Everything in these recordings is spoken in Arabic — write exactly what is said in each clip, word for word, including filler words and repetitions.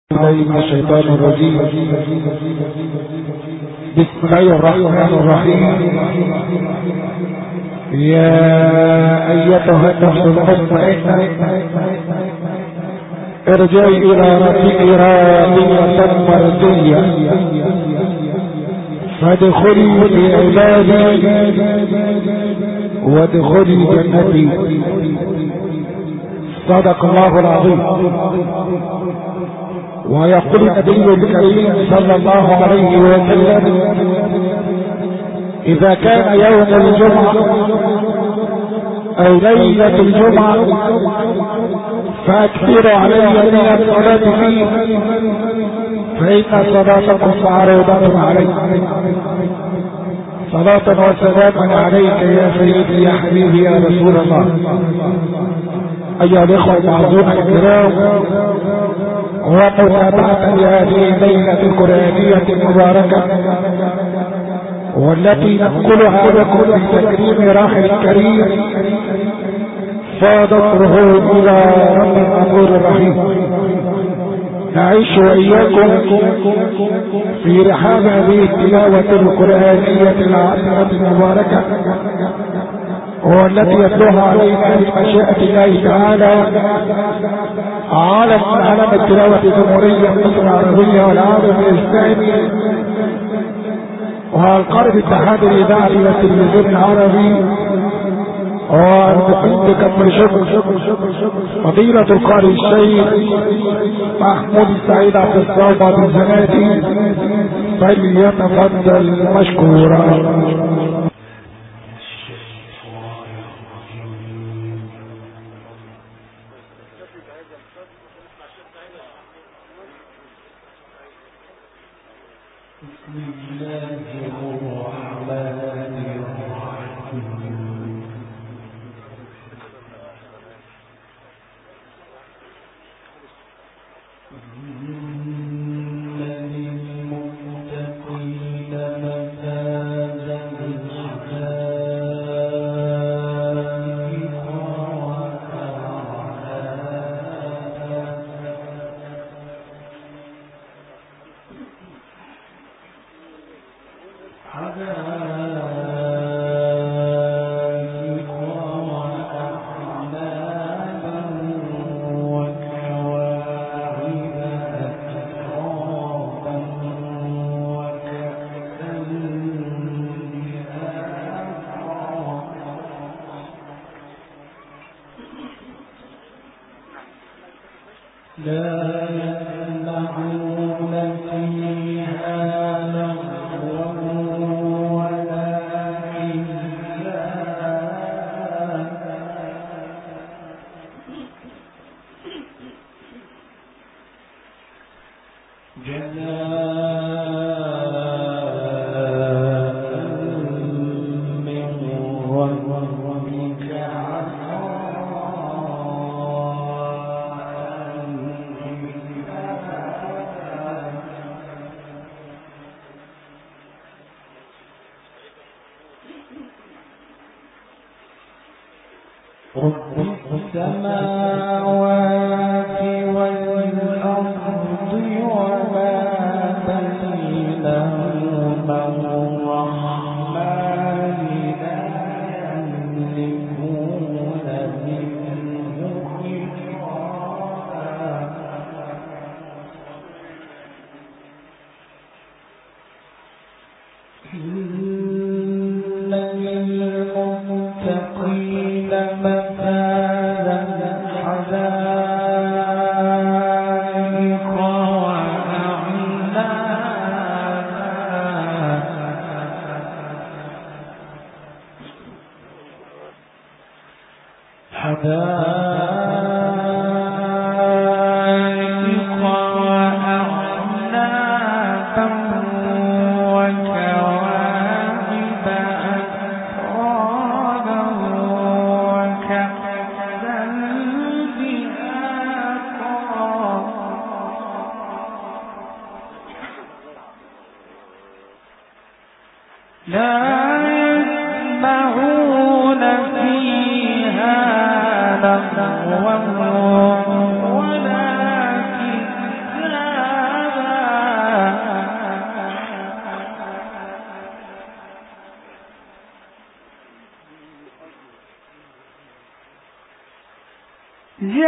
من الشيطان الرجيم. بسم الله الرحمن الرحيم. يا أيتها النفس المطمئنة ارجعي إلى ربك راضية مرضية فادخلي في عبادي وادخلي جنتي. صدق الله العظيم. ويقول النبي الكريم صلى الله عليه وسلم: إذا كان يوم الجمعة أو ليلة الجمعة فأكثروا علي من الصلاة فيه فإن صلاتكم معروضة علي. صلاة وسلاما عليك يا سيدي يا حبيبي يا رسول الله. أيها الإخوة المعزون الكرام، ومتابعة لهذه الليلة القرآنية المباركة والتي ننقلها لكم في تكريم راحل الكريم فاضته إلى رب الغفور الرحيم. نعيش وإياكم في رحاب هذه التلاوة القرآنية العاطرة المباركة والتي يتلوها علينا بمشيئة الله تعالى عالم من علم التلاوة الجمهورية مصر العربية والعالم الإسلامي والقرب اتحاد الإذاعة والتلفزيون العربي والمقيم بكفر شكر فضيلة القارئ الشيخ محمود السعيد عبد الصابر الزناتي فليتفضل مشكورا. ولا كذاب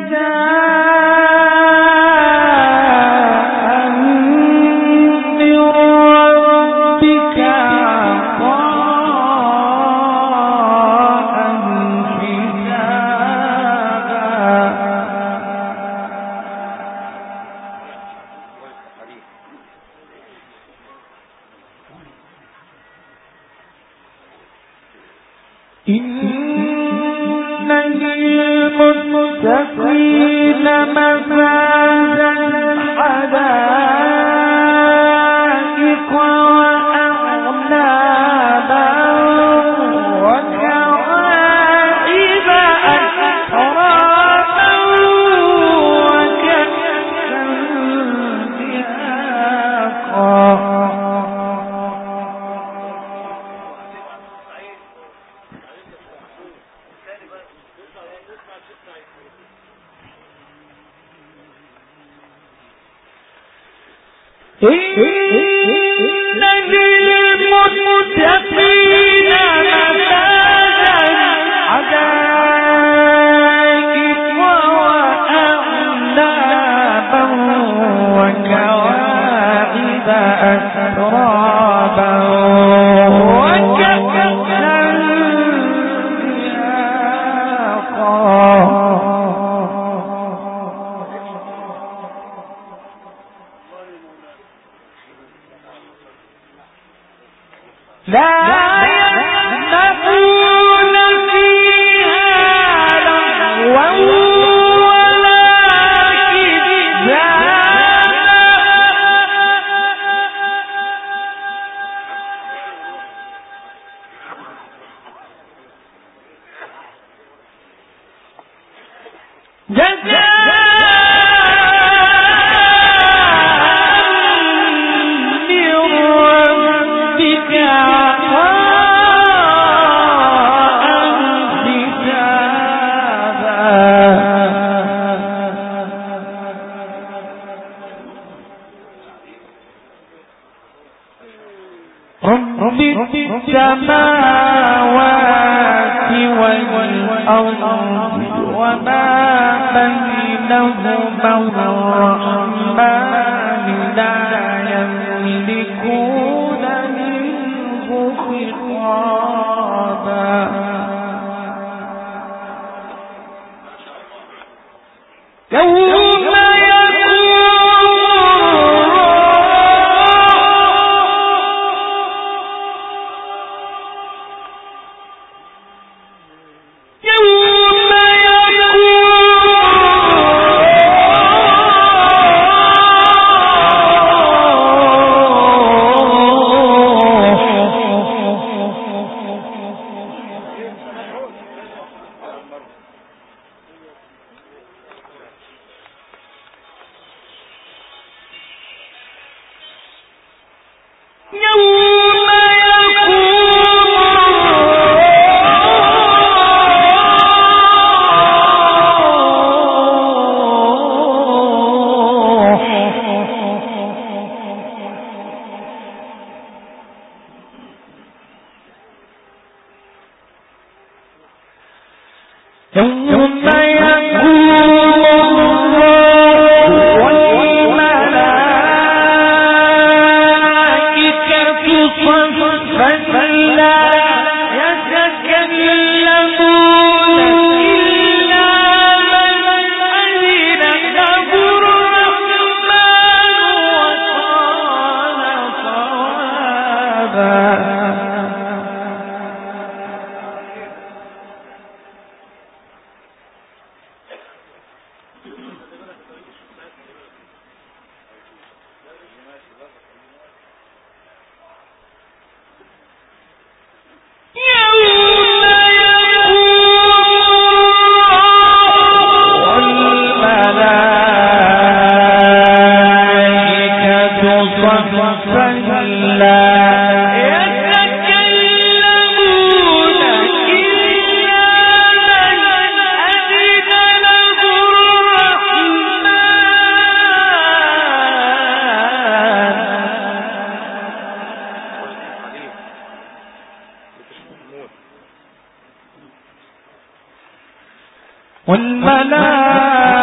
والملائكة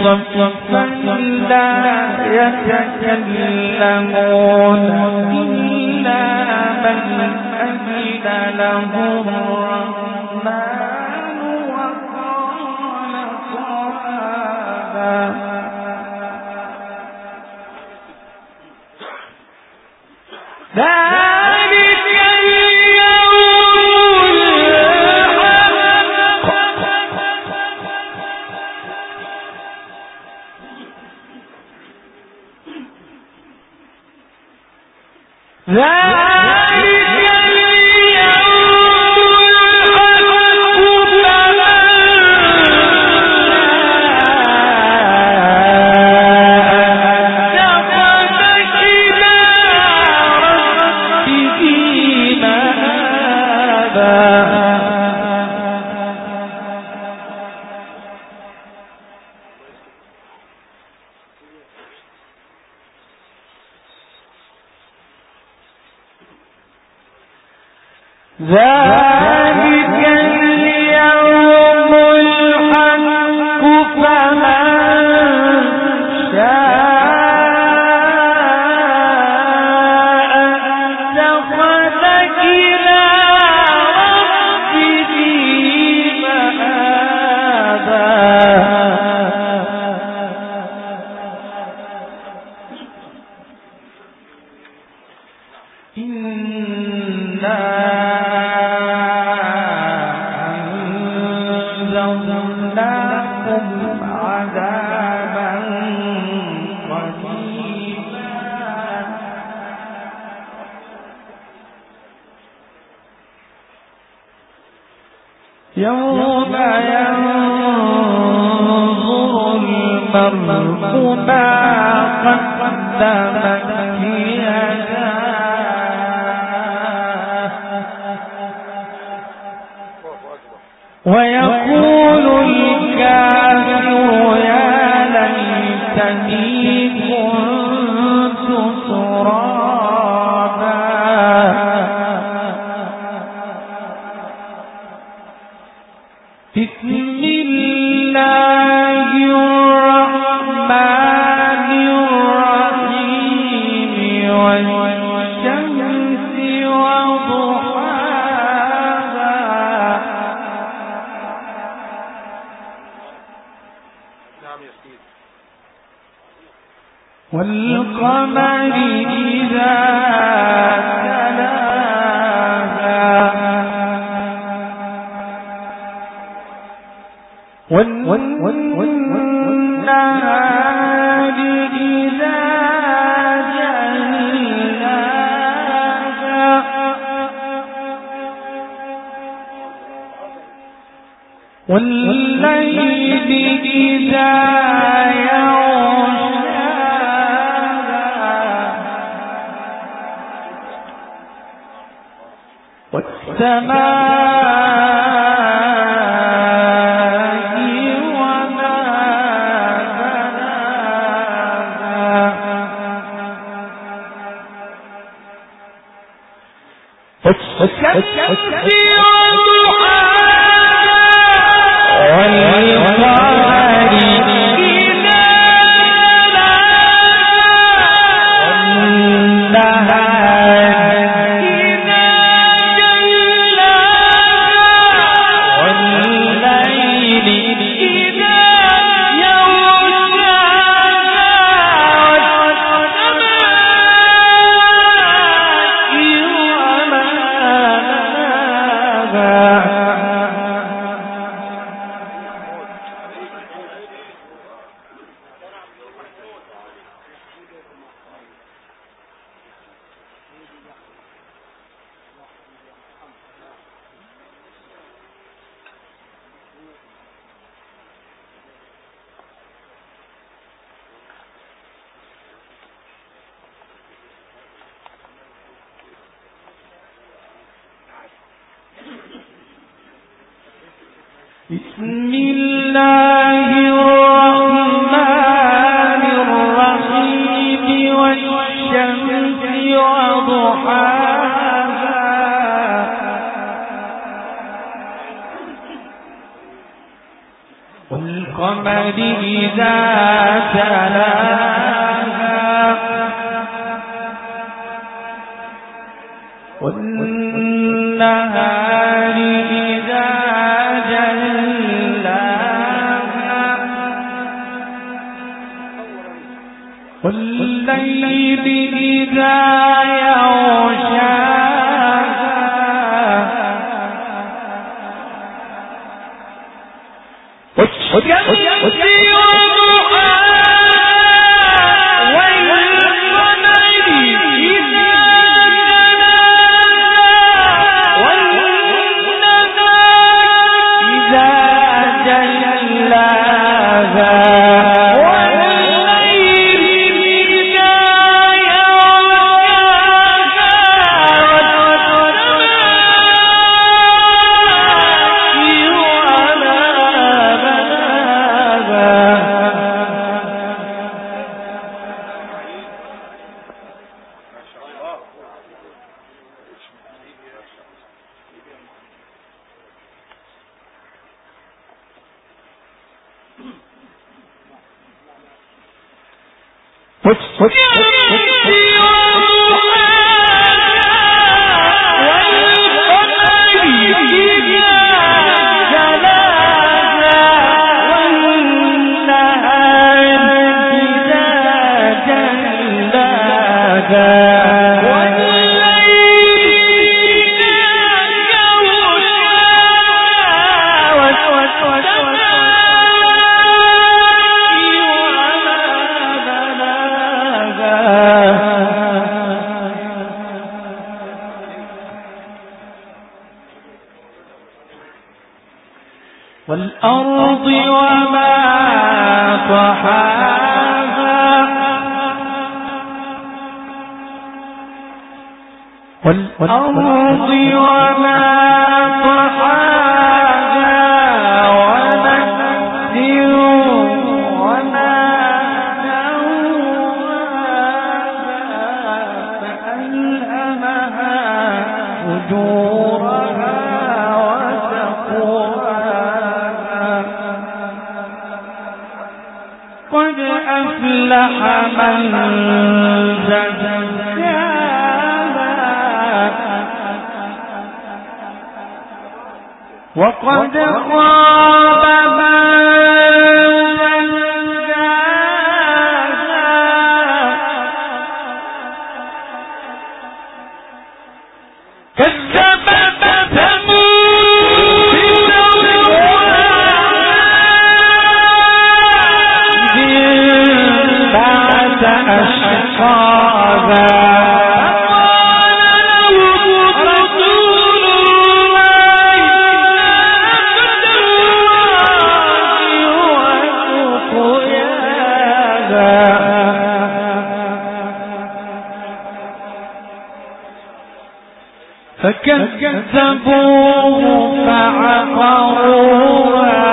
صفا لا يتكلمون إلا من أذن له الرحمن وقال صوابا. ذلك اليوم الحق ذلك اليوم ذلك اليوم الحق فمن شاء اتخذ إلى ربه مآبا. إنا أنذرناكم عذابا قريبا يوم ينظر المرء ما قدمت ويقول الكافر يا ليتني كنت ترابا. بسم الله الرحمن الرحيم والشمس وضحاها والقمر إذا تلاها والنهار إذا جلاها والليل إذا والسماء وما بناها والشمس وضحاها والقمر إذا تلاها بسم الله الرحمن الرحيم والشمس وضحاها والقمر والقمر إذا تلاها والنهار إذا جلاها والليل إذا يغشاها والشمس والأرض وما طحاها والأرض وما طحاها ونفس وما سواها فألهمها فجورها قد أفلح من زكاها وقد خاب من دساها كذبت ثمود أشقاها فقال لهم رسول الله ناقة الله وسقياها فكذبوه فعقروها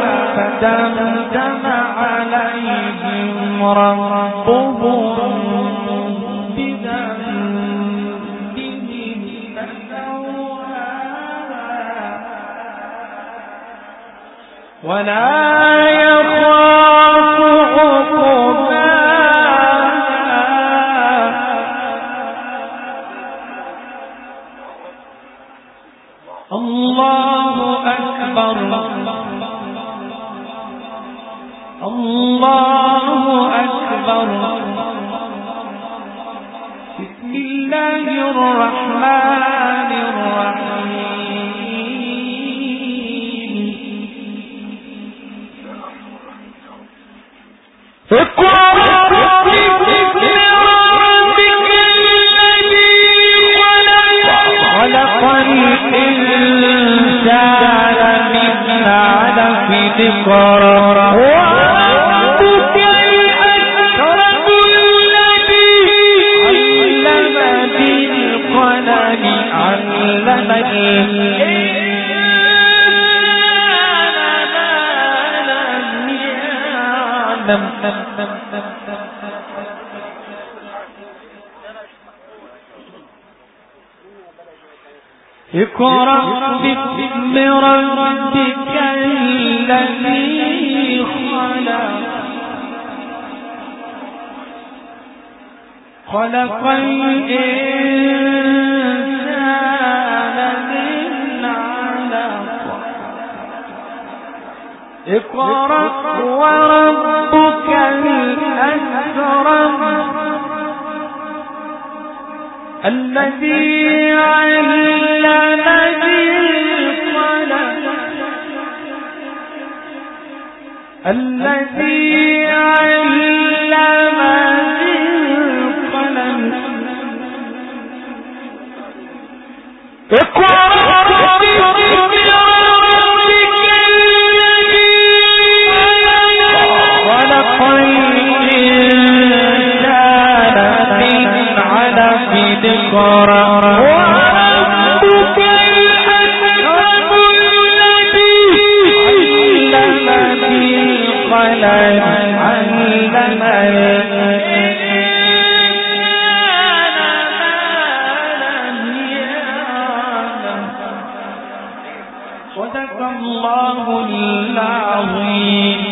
فدمدم عليهم ربهم بذنبهم فسواها ولا يخاف عقباها الله أكبر الله أكبر بسم الله الرحمن الرحيم اقرأ باسم ربك الذي خلق الإنسان من علق اقرأ وربك الأكرم الذي علم بالقلم علم الإنسان ما لم يعلم اقرأ باسم ربك الذي خلق خلق الإنسان من علق اقرأ وربك الأكرم الذي علم بالقلم الذي علم بالقلم اقرأ باسم ربك الذي خلق الإنسان من علق اقرأ وربك الأكرم الذي علم بالقلم علم الإنسان ما لم يعلم صدق الله العظيم.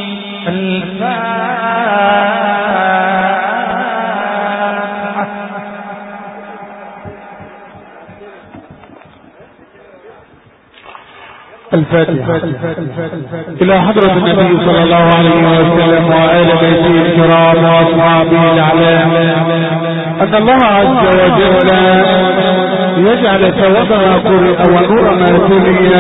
الفاتحة. إلى حضرة النبي صلى الله عليه وسلم وآل بيته الكرام وأصحابه الأعلام أن الله عز وجل يجعل ثواب ما قرئ ونور ما تلي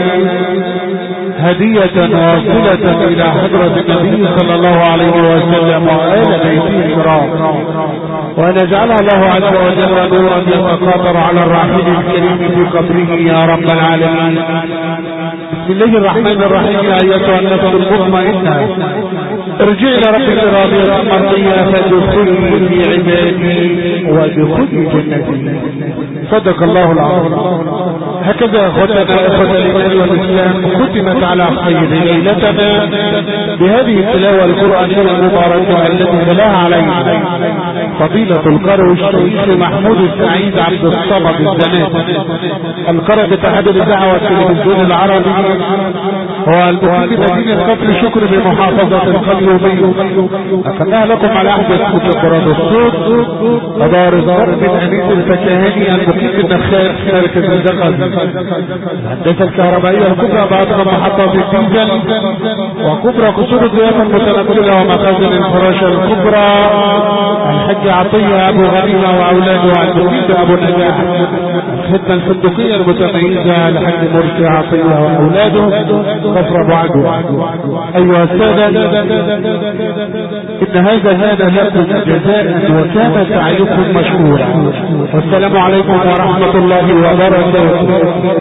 هدية واصلة إلى حضرة النبي صلى الله عليه وسلم وآل بيته الكرام، وأن يجعلها الله عز وجل نورا يتقاطر على الرحيم الكريم في قبره يا رب العالمين. بسم الله الرحمن الرحيم. يا أيتها النفس المطمئنة ارجعي إلى ربك راضية مرضية فادخلي في عبادي وادخلي جنتي. صدق الله العظيم. هكذا أخوتنا إخوة الإيمان والإسلام ختمت على خير ليلتنا بهذه التلاوة القرآنية المباركة التي تلاها علينا فضيلة القارئ الشيخ محمود السعيد عبد الصمد الزناتي، القارئ باتحاد الإذاعة والتلفزيون العربي، والمقيم بمدينة كفر شكر بمحافظة القليوبية. أخذناها لكم على أحدث متقرات الصوت ودار الدار من أنيس الفكاهاني المقيم بالنخال مركز الزقل. الهندسة الكهربائية الكبرى بعد محطة الديزل وكبرى قصور الضيافة المتنقلة ومخازن الفراشة الكبرى. الحاج عطية أبو غنيمة وأولاده المقيم أبو نجاح. الخدمة الفندقية المتميزة الحاج مرسي عطية وأولاده كفر أبو عدو. أيها السادة، إن هذا كان لكم جزاء وكان سعيكم مشكورا. والسلام عليكم ورحمة الله وبركاته.